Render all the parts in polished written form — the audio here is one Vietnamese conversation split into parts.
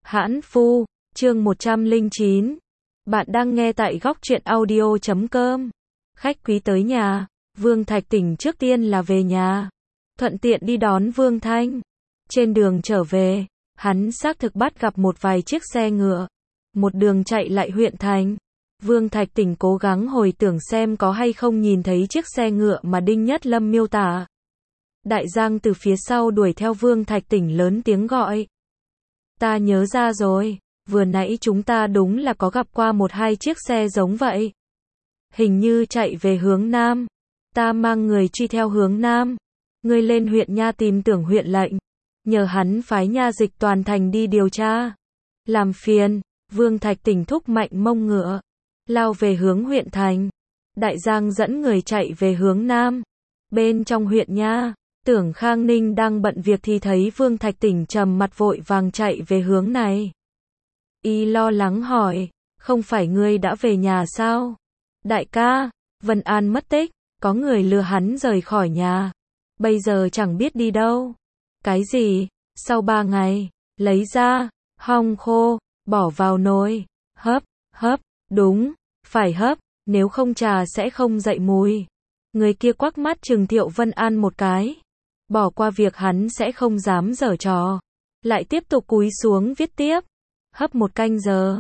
Hãn Phu, chương 109. Bạn đang nghe tại góc truyện audio.com. Khách quý tới nhà, Vương Thạch Tỉnh trước tiên là về nhà, thuận tiện đi đón Vương Thanh. Trên đường trở về, hắn xác thực bắt gặp một vài chiếc xe ngựa, một đường chạy lại huyện thành. Vương Thạch Tỉnh cố gắng hồi tưởng xem có hay không nhìn thấy chiếc xe ngựa mà Đinh Nhất Lâm miêu tả. Đại Giang từ phía sau đuổi theo Vương Thạch Tỉnh lớn tiếng gọi. Ta nhớ ra rồi, vừa nãy chúng ta đúng là có gặp qua một hai chiếc xe giống vậy. Hình như chạy về hướng Nam. Ta mang người truy theo hướng Nam. Ngươi lên huyện nha tìm Tưởng huyện lệnh, nhờ hắn phái nha dịch toàn thành đi điều tra. Làm phiền. Vương Thạch Tỉnh thúc mạnh mông ngựa, lao về hướng huyện thành. Đại Giang dẫn người chạy về hướng Nam. Bên trong huyện nha, Tưởng Khang Ninh đang bận việc thì thấy Vương Thạch Tỉnh trầm mặt vội vàng chạy về hướng này. Y lo lắng hỏi, không phải ngươi đã về nhà sao? Đại ca, Vân An mất tích, có người lừa hắn rời khỏi nhà. Bây giờ chẳng biết đi đâu. Cái gì? Sau 3 ngày, lấy ra, hong khô, bỏ vào nồi, hấp, đúng, phải hấp, nếu không trà sẽ không dậy mùi. Người kia quắc mắt trừng Thiệu Vân An một cái. Bỏ qua việc hắn sẽ không dám giở trò, lại tiếp tục cúi xuống viết tiếp. Hấp 1 canh giờ,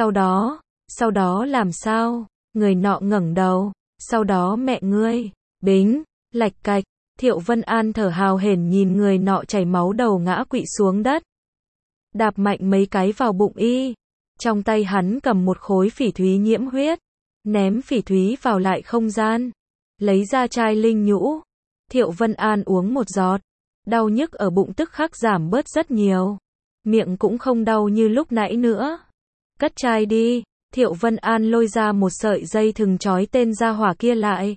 sau đó làm sao? Người nọ ngẩng đầu, sau đó mẹ ngươi, bính, lạch cạch. Thiệu Vân An thở hào hển nhìn người nọ chảy máu đầu ngã quỵ xuống đất. Đạp mạnh mấy cái vào bụng y. Trong tay hắn cầm một khối phỉ thúy nhiễm huyết, ném phỉ thúy vào lại không gian, lấy ra chai linh nhũ. Thiệu Vân An uống một giọt, đau nhức ở bụng tức khắc giảm bớt rất nhiều, miệng cũng không đau như lúc nãy nữa. Cất chai đi. Thiệu Vân An lôi ra một sợi dây thừng trói tên gia hỏa kia lại,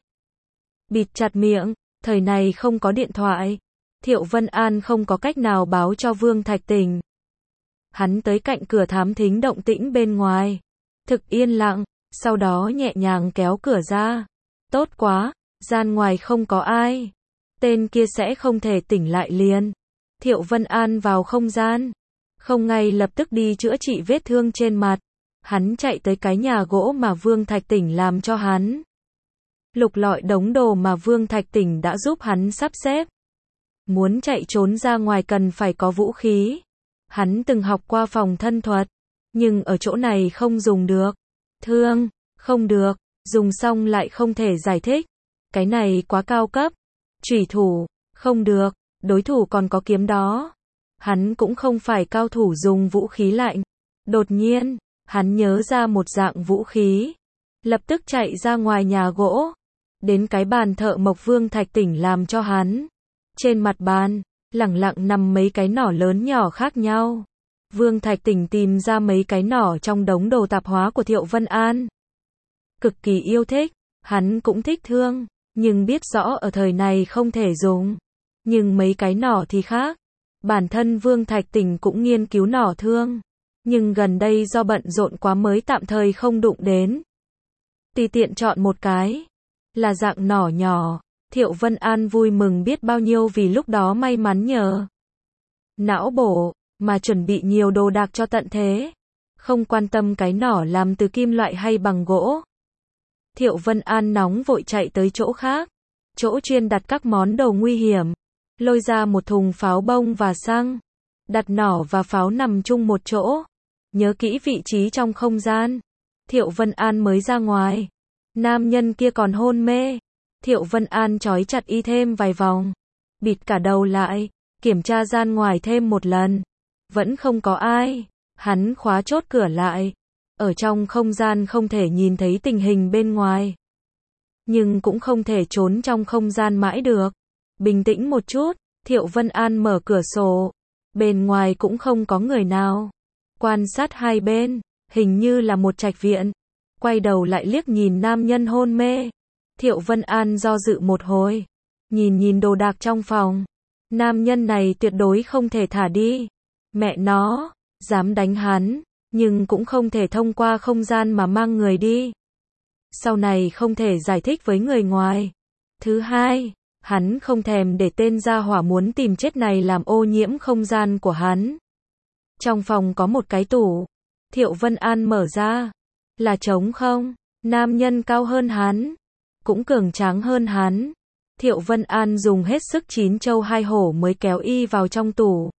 bịt chặt miệng. Thời này không có điện thoại, Thiệu Vân An không có cách nào báo cho Vương Thạch Tỉnh. Hắn tới cạnh cửa thám thính động tĩnh bên ngoài, thực yên lặng, sau đó nhẹ nhàng kéo cửa ra. Tốt quá, gian ngoài không có ai, tên kia sẽ không thể tỉnh lại liền. Thiệu Vân An vào không gian, không ngay lập tức đi chữa trị vết thương trên mặt. Hắn chạy tới cái nhà gỗ mà Vương Thạch Tỉnh làm cho hắn, lục lọi đống đồ mà Vương Thạch Tỉnh đã giúp hắn sắp xếp. Muốn chạy trốn ra ngoài cần phải có vũ khí. Hắn từng học qua phòng thân thuật, nhưng ở chỗ này không dùng được. Thương, không được, dùng xong lại không thể giải thích. Cái này quá cao cấp. Chủy thủ, không được, đối thủ còn có kiếm đó. Hắn cũng không phải cao thủ dùng vũ khí lạnh. Đột nhiên, hắn nhớ ra một dạng vũ khí. Lập tức chạy ra ngoài nhà gỗ, đến cái bàn thợ mộc Vương Thạch Tỉnh làm cho hắn. Trên mặt bàn, lẳng lặng nằm mấy cái nỏ lớn nhỏ khác nhau. Vương Thạch Tỉnh tìm ra mấy cái nỏ trong đống đồ tạp hóa của Thiệu Vân An. Cực kỳ yêu thích, hắn cũng thích thương, nhưng biết rõ ở thời này không thể dùng. Nhưng mấy cái nỏ thì khác. Bản thân Vương Thạch Tỉnh cũng nghiên cứu nỏ thương, nhưng gần đây do bận rộn quá mới tạm thời không đụng đến. Tùy tiện chọn một cái, là dạng nỏ nhỏ. Thiệu Vân An vui mừng biết bao nhiêu vì lúc đó may mắn nhờ não bổ mà chuẩn bị nhiều đồ đạc cho tận thế, không quan tâm cái nỏ làm từ kim loại hay bằng gỗ. Thiệu Vân An nóng vội chạy tới chỗ khác, chỗ chuyên đặt các món đồ nguy hiểm, lôi ra một thùng pháo bông và xăng, đặt nỏ và pháo nằm chung một chỗ, nhớ kỹ vị trí trong không gian. Thiệu Vân An mới ra ngoài, nam nhân kia còn hôn mê. Thiệu Vân An trói chặt y thêm vài vòng, bịt cả đầu lại, kiểm tra gian ngoài thêm một lần. Vẫn không có ai. Hắn khóa chốt cửa lại. Ở trong không gian không thể nhìn thấy tình hình bên ngoài, nhưng cũng không thể trốn trong không gian mãi được. Bình tĩnh một chút, Thiệu Vân An mở cửa sổ. Bên ngoài cũng không có người nào. Quan sát hai bên, hình như là một trạch viện. Quay đầu lại liếc nhìn nam nhân hôn mê. Thiệu Vân An do dự một hồi, nhìn đồ đạc trong phòng. Nam nhân này tuyệt đối không thể thả đi. Mẹ nó, dám đánh hắn, nhưng cũng không thể thông qua không gian mà mang người đi. Sau này không thể giải thích với người ngoài. Thứ hai, hắn không thèm để tên gia hỏa muốn tìm chết này làm ô nhiễm không gian của hắn. Trong phòng có một cái tủ. Thiệu Vân An mở ra. Là trống không? Nam nhân cao hơn hắn. Cũng cường tráng hơn hắn. Thiệu Vân An dùng hết sức chín châu hai hổ mới kéo y vào trong tủ.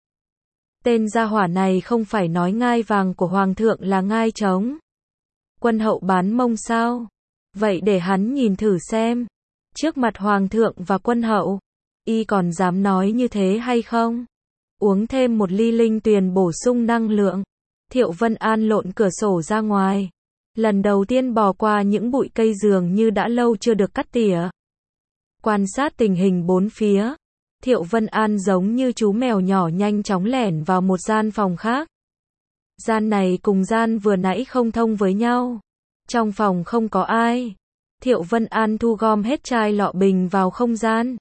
Tên gia hỏa này không phải nói ngai vàng của hoàng thượng là ngai trống. Quân hậu bán mông sao? Vậy để hắn nhìn thử xem. Trước mặt hoàng thượng và quân hậu, y còn dám nói như thế hay không? Uống thêm một ly linh tuyền bổ sung năng lượng. Thiệu Vân An lộn cửa sổ ra ngoài. Lần đầu tiên bò qua những bụi cây dường như đã lâu chưa được cắt tỉa. Quan sát tình hình bốn phía. Thiệu Vân An giống như chú mèo nhỏ nhanh chóng lẻn vào một gian phòng khác. Gian này cùng gian vừa nãy không thông với nhau. Trong phòng không có ai. Thiệu Vân An thu gom hết chai lọ bình vào không gian.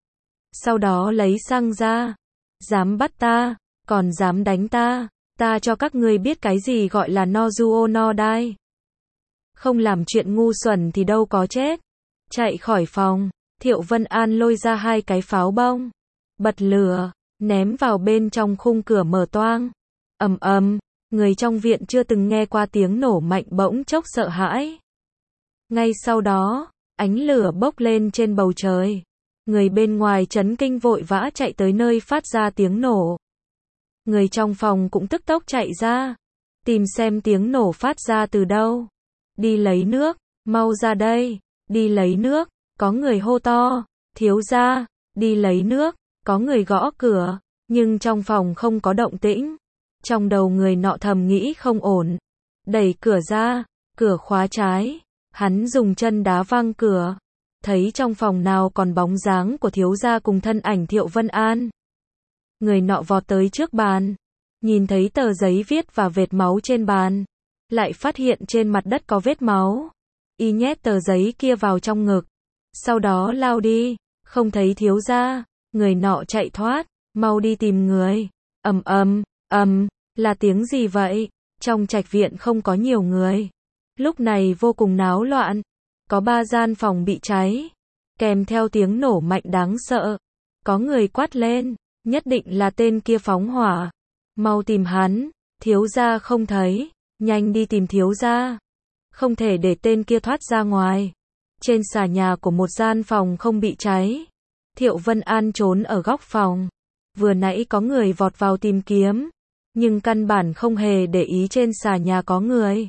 Sau đó lấy xăng ra. Dám bắt ta, còn dám đánh ta. Ta cho các ngươi biết cái gì gọi là Nozuo no Dai. Không làm chuyện ngu xuẩn thì đâu có chết. Chạy khỏi phòng. Thiệu Vân An lôi ra 2 cái pháo bông. Bật lửa. Ném vào bên trong khung cửa mở toang. Ầm ầm. Người trong viện chưa từng nghe qua tiếng nổ mạnh bỗng chốc sợ hãi. Ngay sau đó, ánh lửa bốc lên trên bầu trời. Người bên ngoài chấn kinh vội vã chạy tới nơi phát ra tiếng nổ. Người trong phòng cũng tức tốc chạy ra. Tìm xem tiếng nổ phát ra từ đâu. Đi lấy nước, mau ra đây. Đi lấy nước, có người hô to. Thiếu gia, đi lấy nước, có người gõ cửa. Nhưng trong phòng không có động tĩnh. Trong đầu người nọ thầm nghĩ không ổn. Đẩy cửa ra, cửa khóa trái. Hắn dùng chân đá văng cửa. Thấy trong phòng nào còn bóng dáng của thiếu gia cùng thân ảnh Thiệu Vân An. Người nọ vọt tới trước bàn. Nhìn thấy tờ giấy viết và vệt máu trên bàn. Lại phát hiện trên mặt đất có vết máu. Y nhét tờ giấy kia vào trong ngực. Sau đó lao đi. Không thấy thiếu gia. Người nọ chạy thoát. Mau đi tìm người. Ầm ầm, ầm. Là tiếng gì vậy? Trong trạch viện không có nhiều người. Lúc này vô cùng náo loạn. Có 3 gian phòng bị cháy. Kèm theo tiếng nổ mạnh đáng sợ. Có người quát lên. Nhất định là tên kia phóng hỏa. Mau tìm hắn. Thiếu gia không thấy. Nhanh đi tìm thiếu gia. Không thể để tên kia thoát ra ngoài. Trên xà nhà của một gian phòng không bị cháy. Thiệu Vân An trốn ở góc phòng. Vừa nãy có người vọt vào tìm kiếm. Nhưng căn bản không hề để ý trên xà nhà có người.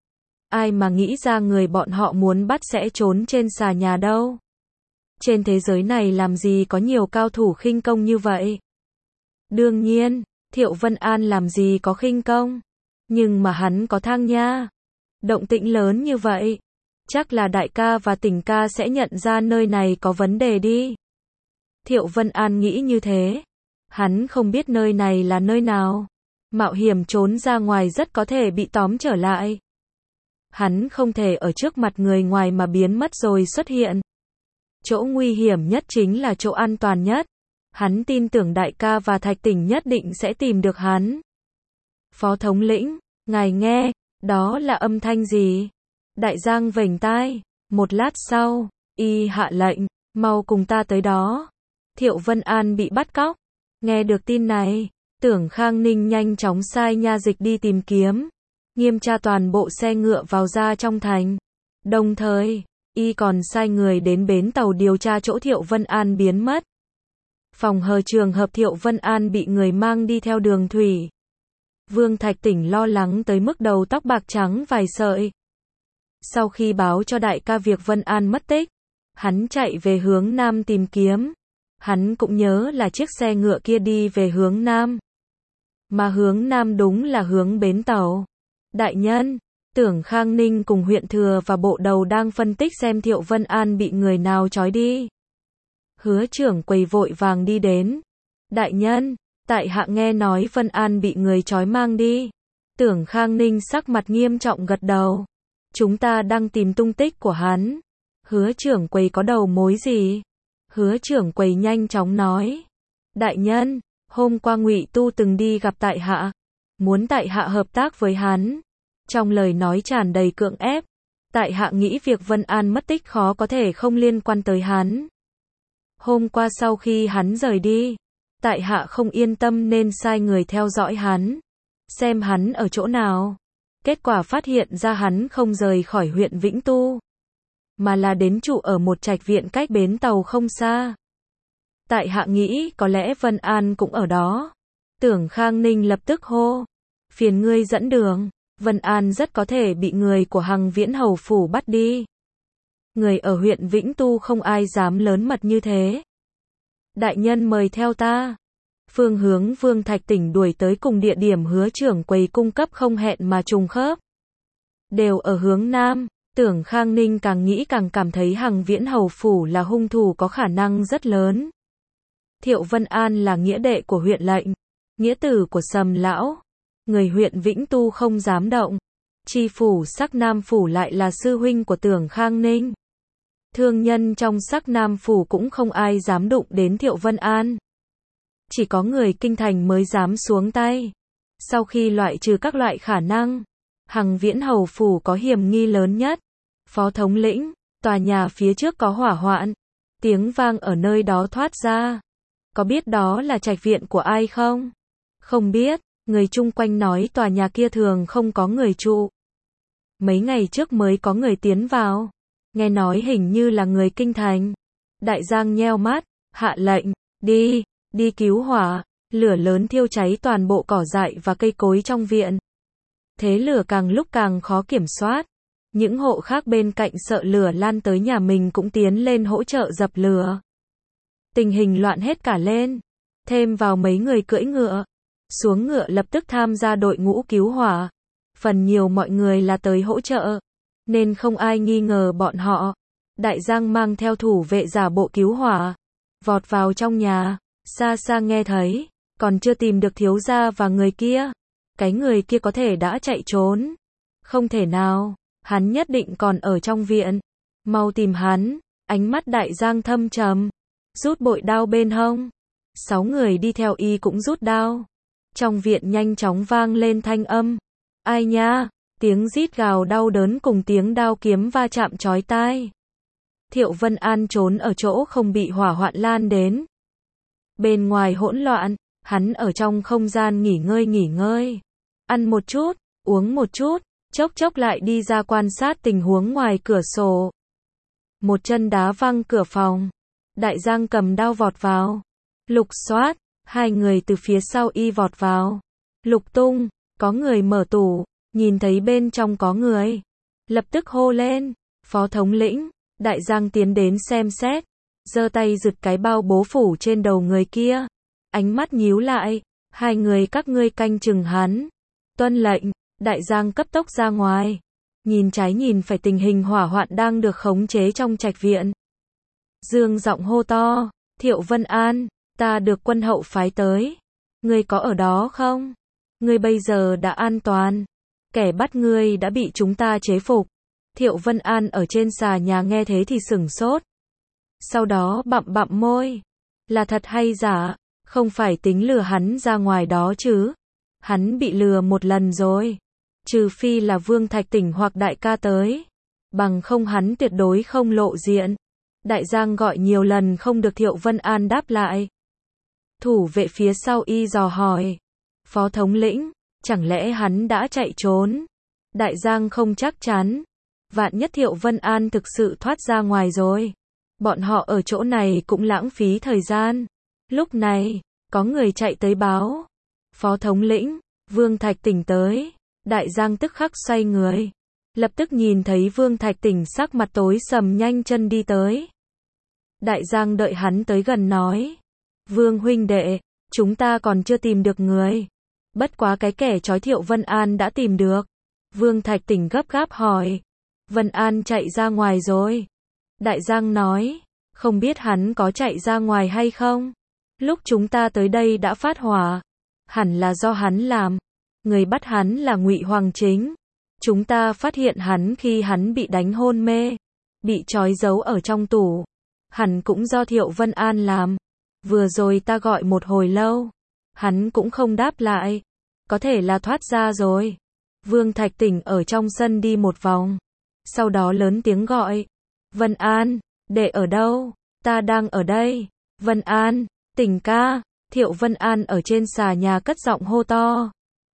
Ai mà nghĩ ra người bọn họ muốn bắt sẽ trốn trên xà nhà đâu. Trên thế giới này làm gì có nhiều cao thủ khinh công như vậy. Đương nhiên, Thiệu Vân An làm gì có khinh công. Nhưng mà hắn có thang nha. Động tĩnh lớn như vậy. Chắc là đại ca và tỉnh ca sẽ nhận ra nơi này có vấn đề đi. Thiệu Vân An nghĩ như thế. Hắn không biết nơi này là nơi nào. Mạo hiểm trốn ra ngoài rất có thể bị tóm trở lại. Hắn không thể ở trước mặt người ngoài mà biến mất rồi xuất hiện. Chỗ nguy hiểm nhất chính là chỗ an toàn nhất. Hắn tin tưởng đại ca và Thạch Tỉnh nhất định sẽ tìm được hắn. Phó thống lĩnh, ngài nghe, đó là âm thanh gì? Đại Giang vểnh tai. Một lát sau, y hạ lệnh, mau cùng ta tới đó. Thiệu Vân An bị bắt cóc. Nghe được tin này, Tưởng Khang Ninh nhanh chóng sai nha dịch đi tìm kiếm. Nghiêm tra toàn bộ xe ngựa vào ra trong thành. Đồng thời, y còn sai người đến bến tàu điều tra chỗ Thiệu Vân An biến mất. Phòng hờ trường hợp Thiệu Vân An bị người mang đi theo đường thủy. Vương Thạch Tỉnh lo lắng tới mức đầu tóc bạc trắng vài sợi. Sau khi báo cho đại ca việc Vân An mất tích, hắn chạy về hướng Nam tìm kiếm. Hắn cũng nhớ là chiếc xe ngựa kia đi về hướng Nam. Mà hướng Nam đúng là hướng bến tàu. Đại nhân, Tưởng Khang Ninh cùng huyện thừa và bộ đầu đang phân tích xem Thiệu Vân An bị người nào trói đi. Hứa trưởng quầy vội vàng đi đến. Đại nhân, tại hạ nghe nói Vân An bị người trói mang đi. Tưởng Khang Ninh sắc mặt nghiêm trọng gật đầu. Chúng ta đang tìm tung tích của hắn. Hứa trưởng quầy có đầu mối gì? Hứa trưởng quầy nhanh chóng nói. Đại nhân, hôm qua Ngụy Tu từng đi gặp tại hạ. Muốn tại hạ hợp tác với hắn. Trong lời nói tràn đầy cưỡng ép. Tại hạ nghĩ việc Vân An mất tích khó có thể không liên quan tới hắn. Hôm qua sau khi hắn rời đi, tại hạ không yên tâm nên sai người theo dõi hắn. xem hắn ở chỗ nào. Kết quả phát hiện ra hắn không rời khỏi huyện Vĩnh Tu, mà là đến trụ ở một trạch viện cách bến tàu không xa. Tại hạ nghĩ có lẽ Vân An cũng ở đó. Tưởng Khang Ninh lập tức hô, phiền ngươi dẫn đường, Vân An rất có thể bị người của Hằng Viễn Hầu phủ bắt đi. Người ở huyện Vĩnh Tu không ai dám lớn mật như thế. Đại nhân mời theo ta. Phương hướng Vương Thạch Tỉnh đuổi tới cùng địa điểm Hứa trưởng quầy cung cấp không hẹn mà trùng khớp. Đều ở hướng Nam, Tưởng Khang Ninh càng nghĩ càng cảm thấy Hằng Viễn Hầu phủ là hung thủ có khả năng rất lớn. Thiệu Vân An là nghĩa đệ của huyện lệnh, nghĩa tử của Sầm lão. Người huyện Vĩnh Tu không dám động. Tri phủ Sắc Nam phủ lại là sư huynh của Tưởng Khang Ninh. Thương nhân trong Sắc Nam phủ cũng không ai dám đụng đến Thiệu Vân An. Chỉ có người kinh thành mới dám xuống tay. Sau khi loại trừ các loại khả năng, Hằng Viễn Hầu phủ có hiểm nghi lớn nhất. Phó thống lĩnh, tòa nhà phía trước có hỏa hoạn. Tiếng vang ở nơi đó thoát ra. Có biết đó là trạch viện của ai không? Không biết, người chung quanh nói tòa nhà kia thường không có người trụ. Mấy ngày trước mới có người tiến vào. Nghe nói hình như là người kinh thành. Đại Giang nheo mắt, hạ lệnh, đi cứu hỏa. Lửa lớn thiêu cháy toàn bộ cỏ dại và cây cối trong viện. Thế lửa càng lúc càng khó kiểm soát. Những hộ khác bên cạnh sợ lửa lan tới nhà mình cũng tiến lên hỗ trợ dập lửa. Tình hình loạn hết cả lên. Thêm vào mấy người cưỡi ngựa. Xuống ngựa lập tức tham gia đội ngũ cứu hỏa. Phần nhiều mọi người là tới hỗ trợ, nên không ai nghi ngờ bọn họ. Đại Giang mang theo thủ vệ giả bộ cứu hỏa, vọt vào trong nhà, xa xa nghe thấy, còn chưa tìm được thiếu gia và người kia. Cái người kia có thể đã chạy trốn. Không thể nào, hắn nhất định còn ở trong viện. Mau tìm hắn. Ánh mắt Đại Giang thâm trầm, rút bội đao bên hông. 6 người đi theo y cũng rút đao. Trong viện nhanh chóng vang lên thanh âm. Ai nha, tiếng rít gào đau đớn cùng tiếng đao kiếm va chạm chói tai. Thiệu Vân An trốn ở chỗ không bị hỏa hoạn lan đến. Bên ngoài hỗn loạn, hắn ở trong không gian nghỉ ngơi. Ăn một chút, uống một chút, chốc chốc lại đi ra quan sát tình huống ngoài cửa sổ. Một chân đá văng cửa phòng. Đại Giang cầm đao vọt vào. Lục soát, 2 người từ phía sau y vọt vào. Lục tung, có người mở tủ, nhìn thấy bên trong có người. Lập tức hô lên, phó thống lĩnh. Đại Giang tiến đến xem xét, giơ tay giật cái bao bố phủ trên đầu người kia. Ánh mắt nhíu lại, 2 người các ngươi canh chừng hắn. Tuân lệnh. Đại Giang cấp tốc ra ngoài. Nhìn trái nhìn phải tình hình hỏa hoạn đang được khống chế trong trạch viện. Dương giọng hô to, Thiệu Vân An, ta được quân hậu phái tới. Ngươi có ở đó không? Ngươi bây giờ đã an toàn. Kẻ bắt ngươi đã bị chúng ta chế phục. Thiệu Vân An ở trên xà nhà nghe thế thì sửng sốt. Sau đó bặm môi. Là thật hay giả? Không phải tính lừa hắn ra ngoài đó chứ? Hắn bị lừa một lần rồi. Trừ phi là Vương Thạch Tỉnh hoặc đại ca tới. Bằng không hắn tuyệt đối không lộ diện. Đại Giang gọi nhiều lần không được Thiệu Vân An đáp lại. Thủ vệ phía sau y dò hỏi. Phó thống lĩnh, chẳng lẽ hắn đã chạy trốn? Đại Giang không chắc chắn. Vạn nhất Thiệu Vân An thực sự thoát ra ngoài rồi. Bọn họ ở chỗ này cũng lãng phí thời gian. Lúc này, có người chạy tới báo. Phó thống lĩnh, Vương Thạch Tỉnh tới. Đại Giang tức khắc xoay người. Lập tức nhìn thấy Vương Thạch Tỉnh sắc mặt tối sầm nhanh chân đi tới. Đại Giang đợi hắn tới gần nói. Vương huynh đệ, chúng ta còn chưa tìm được người. Bất quá cái kẻ trói Thiệu Vân An đã tìm được. Vương Thạch Tỉnh gấp gáp hỏi. Vân An chạy ra ngoài rồi. Đại Giang nói. Không biết hắn có chạy ra ngoài hay không? Lúc chúng ta tới đây đã phát hỏa. Hẳn là do hắn làm. Người bắt hắn là Ngụy Hoàng Chính. Chúng ta phát hiện hắn khi hắn bị đánh hôn mê. Bị trói giấu ở trong tủ. Hẳn cũng do Thiệu Vân An làm. Vừa rồi ta gọi một hồi lâu. Hắn cũng không đáp lại. Có thể là thoát ra rồi. Vương Thạch Tỉnh ở trong sân đi một vòng. Sau đó lớn tiếng gọi. Vân An, đệ ở đâu? Ta đang ở đây. Vân An, Tỉnh ca. Thiệu Vân An ở trên xà nhà cất giọng hô to.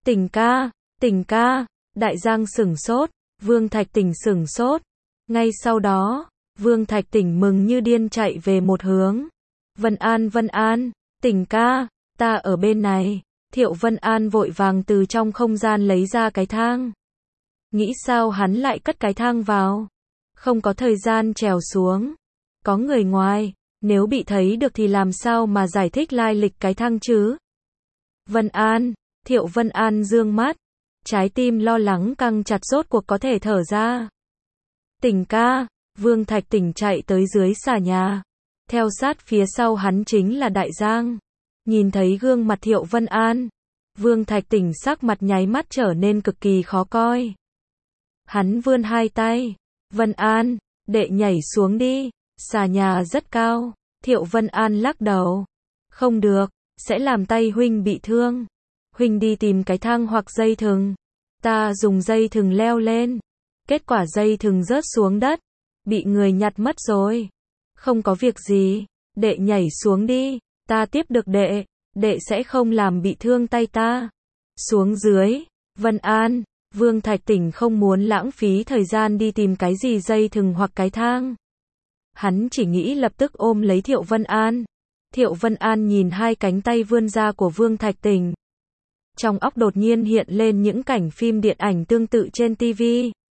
Tỉnh ca, Đại Giang sửng sốt, Vương Thạch Tỉnh sửng sốt. Ngay sau đó, Vương Thạch Tỉnh mừng như điên chạy về một hướng. Vân An, Tỉnh ca, ta ở bên này. Thiệu Vân An vội vàng từ trong không gian lấy ra cái thang. Nghĩ sao hắn lại cất cái thang vào? Không có thời gian trèo xuống. Có người ngoài, nếu bị thấy được thì làm sao mà giải thích lai lịch cái thang chứ? Vân An, Thiệu Vân An dương mắt. Trái tim lo lắng căng chặt rốt cuộc có thể thở ra. Tỉnh ca, Vương Thạch Tỉnh chạy tới dưới xà nhà. Theo sát phía sau hắn chính là Đại Giang. Nhìn thấy gương mặt Thiệu Vân An, Vương Thạch Tỉnh sắc mặt nháy mắt trở nên cực kỳ khó coi. Hắn vươn hai tay. Vân An, đệ nhảy xuống đi, xà nhà rất cao. Thiệu Vân An lắc đầu. Không được, sẽ làm tay huynh bị thương. Huynh đi tìm cái thang hoặc dây thừng. Ta dùng dây thừng leo lên. Kết quả dây thừng rớt xuống đất. Bị người nhặt mất rồi. Không có việc gì, đệ nhảy xuống đi. Ta tiếp được đệ. Đệ sẽ không làm bị thương tay ta. Xuống dưới. Vân An, Vương Thạch Tỉnh không muốn lãng phí thời gian đi tìm cái gì dây thừng hoặc cái thang. Hắn chỉ nghĩ lập tức ôm lấy Thiệu Vân An. Thiệu Vân An nhìn hai cánh tay vươn ra của Vương Thạch Tỉnh. Trong óc đột nhiên hiện lên những cảnh phim điện ảnh tương tự trên TV.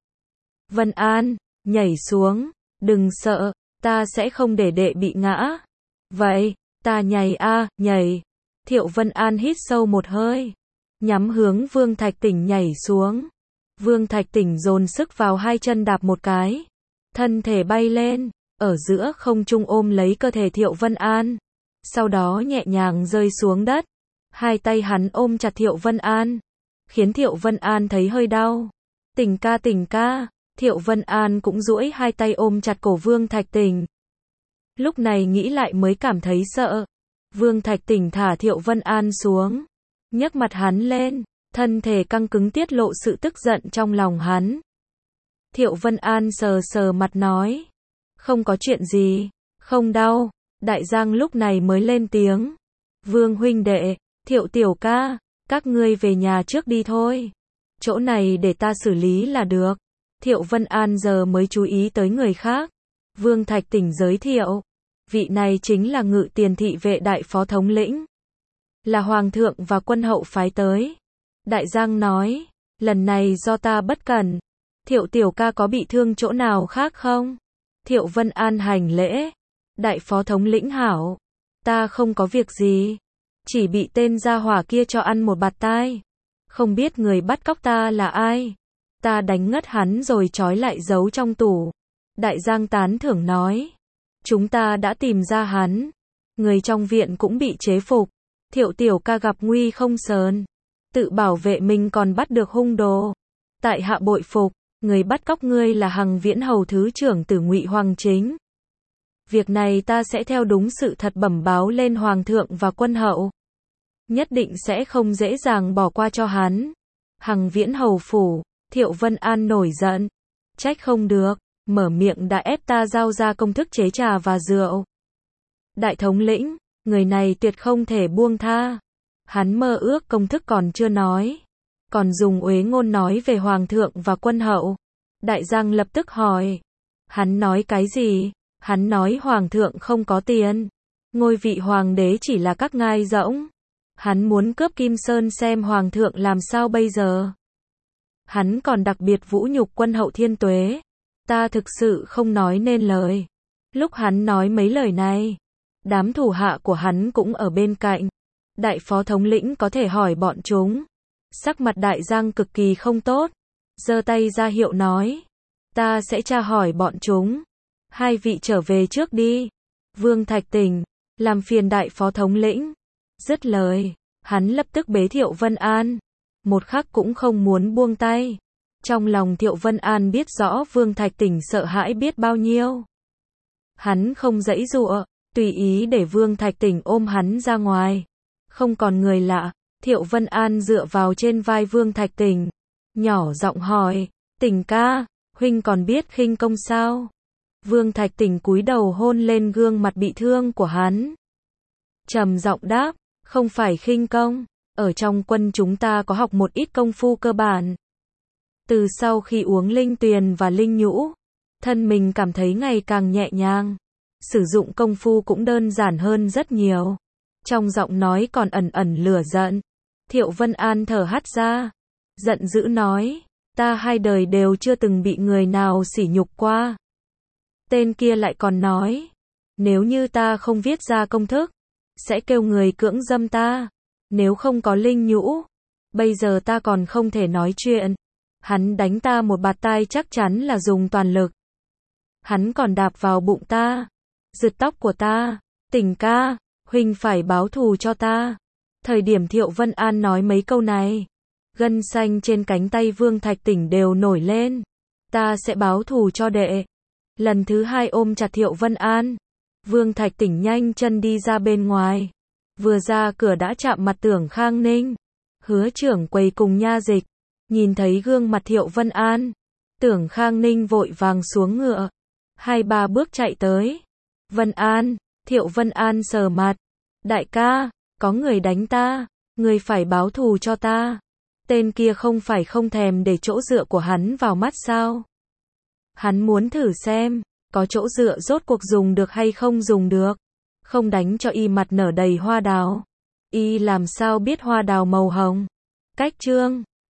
Vân An, nhảy xuống, đừng sợ, ta sẽ không để đệ bị ngã. Vậy, ta nhảy nhảy. Thiệu Vân An hít sâu một hơi, nhắm hướng Vương Thạch Tỉnh nhảy xuống. Vương Thạch Tỉnh dồn sức vào hai chân đạp một cái. Thân thể bay lên, ở giữa không trung ôm lấy cơ thể Thiệu Vân An. Sau đó nhẹ nhàng rơi xuống đất. Hai tay hắn ôm chặt Thiệu Vân An, khiến Thiệu Vân An thấy hơi đau. Tỉnh ca, Thiệu Vân An cũng duỗi hai tay ôm chặt cổ Vương Thạch Tỉnh. Lúc này nghĩ lại mới cảm thấy sợ. Vương Thạch Tỉnh thả Thiệu Vân An xuống, nhấc mặt hắn lên, thân thể căng cứng tiết lộ sự tức giận trong lòng hắn. Thiệu Vân An sờ sờ mặt nói, không có chuyện gì, không đau. Đại Giang lúc này mới lên tiếng, Vương huynh đệ, Thiệu tiểu ca, các ngươi về nhà trước đi thôi. Chỗ này để ta xử lý là được. Thiệu Vân An giờ mới chú ý tới người khác. Vương Thạch Tỉnh giới thiệu, vị này chính là Ngự Tiền thị vệ đại phó thống lĩnh, là hoàng thượng và quân hậu phái tới. Đại Giang nói, lần này do ta bất cẩn. Thiệu tiểu ca có bị thương chỗ nào khác không? Thiệu Vân An hành lễ. Đại phó thống lĩnh hảo, ta không có việc gì, chỉ bị tên gia hỏa kia cho ăn một bạt tai. Không biết người bắt cóc ta là ai. Ta đánh ngất hắn rồi trói lại giấu trong tủ. Đại Giang tán thưởng nói, chúng ta đã tìm ra hắn. Người trong viện cũng bị chế phục. Thiệu tiểu ca gặp nguy không sờn, tự bảo vệ mình còn bắt được hung đồ. Tại hạ bội phục, người bắt cóc ngươi là Hằng Viễn hầu thứ trưởng Tử Ngụy Hoàng Chính. Việc này ta sẽ theo đúng sự thật bẩm báo lên hoàng thượng và quân hậu. Nhất định sẽ không dễ dàng bỏ qua cho hắn. Hằng Viễn hầu phủ. Thiệu Vân An nổi giận. Trách không được, mở miệng đã ép ta giao ra công thức chế trà và rượu. Đại thống lĩnh, người này tuyệt không thể buông tha. Hắn mơ ước công thức còn chưa nói, còn dùng uế ngôn nói về hoàng thượng và quân hậu. Đại Giang lập tức hỏi, hắn nói cái gì? Hắn nói hoàng thượng không có tiền, ngôi vị hoàng đế chỉ là các ngai rỗng. Hắn muốn cướp Kim Sơn xem hoàng thượng làm sao bây giờ. Hắn còn đặc biệt vũ nhục quân hậu Thiên Tuế. Ta thực sự không nói nên lời. Lúc hắn nói mấy lời này, đám thủ hạ của hắn cũng ở bên cạnh. Đại phó thống lĩnh có thể hỏi bọn chúng. Sắc mặt Đại Giang cực kỳ không tốt, giơ tay ra hiệu nói, ta sẽ tra hỏi bọn chúng. Hai vị trở về trước đi. Vương Thạch Tỉnh, làm phiền đại phó thống lĩnh. Dứt lời, hắn lập tức bế Thiệu Vân An, một khắc cũng không muốn buông tay. Trong lòng Thiệu Vân An biết rõ Vương Thạch Tỉnh sợ hãi biết bao nhiêu. Hắn không giãy giụa, tùy ý để Vương Thạch Tỉnh ôm hắn ra ngoài. Không còn người lạ, Thiệu Vân An dựa vào trên vai Vương Thạch Tỉnh, nhỏ giọng hỏi, Tỉnh ca, huynh còn biết khinh công sao? Vương Thạch Tỉnh cúi đầu hôn lên gương mặt bị thương của hắn. Trầm giọng đáp, không phải khinh công, Ở trong quân chúng ta có học một ít công phu cơ bản. Từ sau khi uống linh tuyền và linh nhũ, thân mình cảm thấy ngày càng nhẹ nhàng. Sử dụng công phu cũng đơn giản hơn rất nhiều. Trong giọng nói còn ẩn ẩn lửa giận. Thiệu Vân An thở hắt ra. Giận dữ nói, ta hai đời đều chưa từng bị người nào sỉ nhục qua. Tên kia lại còn nói, nếu như ta không viết ra công thức, sẽ kêu người cưỡng dâm ta. Nếu không có linh nhũ, bây giờ ta còn không thể nói chuyện. Hắn đánh ta một bạt tai chắc chắn là dùng toàn lực. Hắn còn đạp vào bụng ta, giật tóc của ta. Tỉnh ca, huynh phải báo thù cho ta. Thời điểm Thiệu Vân An nói mấy câu này, gân xanh trên cánh tay Vương Thạch Tỉnh đều nổi lên. Ta sẽ báo thù cho đệ. Lần thứ hai ôm chặt Thiệu Vân An, Vương Thạch Tỉnh nhanh chân đi ra bên ngoài. Vừa ra cửa đã chạm mặt Tưởng Khang Ninh. Hứa trưởng quầy cùng nha dịch, nhìn thấy gương mặt Thiệu Vân An, Tưởng Khang Ninh vội vàng xuống ngựa, 2-3 bước chạy tới. Vân An, Thiệu Vân An sờ mặt. Đại ca, có người đánh ta, người phải báo thù cho ta. Tên kia không phải không thèm để chỗ dựa của hắn vào mắt sao? Hắn muốn thử xem, có chỗ dựa rốt cuộc dùng được hay không dùng được. Không đánh cho y mặt nở đầy hoa đào. Y làm sao biết hoa đào màu hồng? Cách chương